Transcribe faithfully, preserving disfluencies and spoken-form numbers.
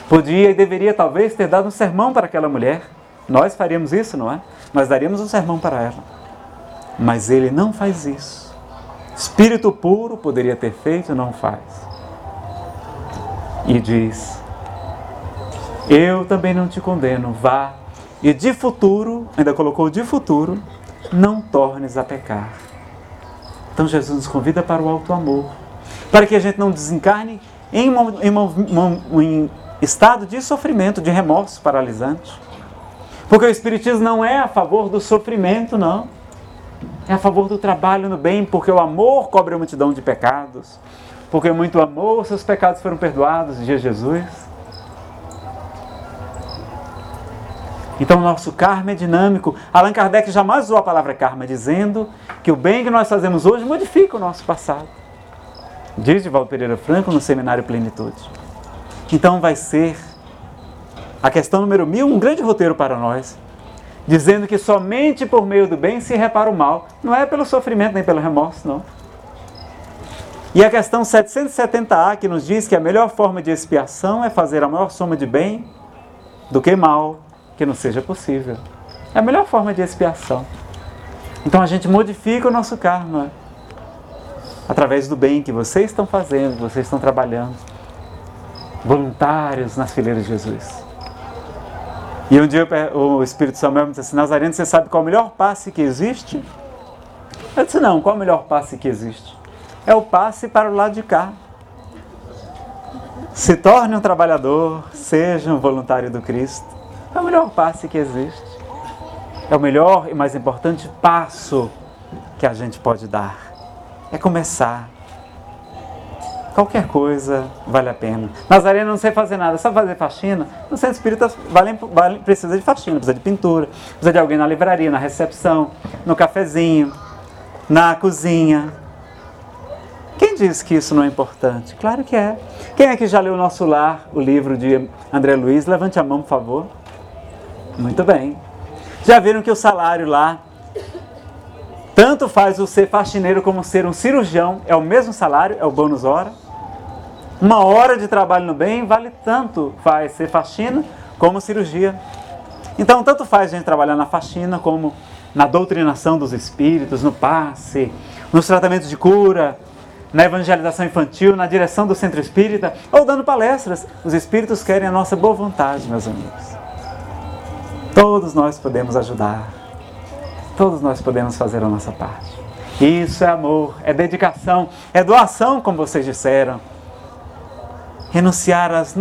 Podia e deveria talvez ter dado um sermão para aquela mulher. Nós faríamos isso, não é? Nós daríamos um sermão para ela. Mas ele não faz isso. Espírito puro poderia ter feito, não faz. E diz: eu também não te condeno, vá. E de futuro, ainda colocou de futuro, não tornes a pecar. Então Jesus nos convida para o alto amor, para que a gente não desencarne em, uma, em, uma, uma, em estado de sofrimento, de remorso paralisante. Porque o Espiritismo não é a favor do sofrimento, não. É a favor do trabalho no bem, porque o amor cobre a multidão de pecados. Porque muito amor, seus pecados foram perdoados, diz Jesus. Então o nosso karma é dinâmico. Allan Kardec jamais usou a palavra karma, dizendo que o bem que nós fazemos hoje modifica o nosso passado. Diz Divaldo Pereira Franco no Seminário Plenitude. Então vai ser a questão número mil, um grande roteiro para nós, dizendo que somente por meio do bem se repara o mal. Não é pelo sofrimento nem pelo remorso, não. E a questão setecentos e setenta A, que nos diz que a melhor forma de expiação é fazer a maior soma de bem do que mal, que não seja possível. É a melhor forma de expiação. Então a gente modifica o nosso karma através do bem que vocês estão fazendo, vocês estão trabalhando, voluntários nas fileiras de Jesus. E um dia o Espírito Samuel me disse assim: Nazareno, você sabe qual é o melhor passe que existe? Eu disse: não, qual é o melhor passe que existe? É o passe para o lado de cá. Se torne um trabalhador, seja um voluntário do Cristo. É o melhor passe que existe. É o melhor e mais importante passo que a gente pode dar. É começar. Qualquer coisa vale a pena. Nazareno, não sei fazer nada, só fazer faxina. No centro espírita vale, vale, precisa de faxina, precisa de pintura, precisa de alguém na livraria, na recepção, no cafezinho, na cozinha. Quem diz que isso não é importante? Claro que é. Quem é que já leu O Nosso Lar, o livro de André Luiz? Levante a mão, por favor. Muito bem. Já viram que o salário lá, tanto faz o ser faxineiro como ser um cirurgião, é o mesmo salário, é o bônus hora. Uma hora de trabalho no bem vale tanto faz ser faxina como cirurgia. Então, tanto faz a gente trabalhar na faxina como na doutrinação dos espíritos, no passe, nos tratamentos de cura, na evangelização infantil, na direção do centro espírita, ou dando palestras. Os espíritos querem a nossa boa vontade, meus amigos. Todos nós podemos ajudar. Todos nós podemos fazer a nossa parte. Isso é amor, é dedicação, é doação, como vocês disseram. Renunciar às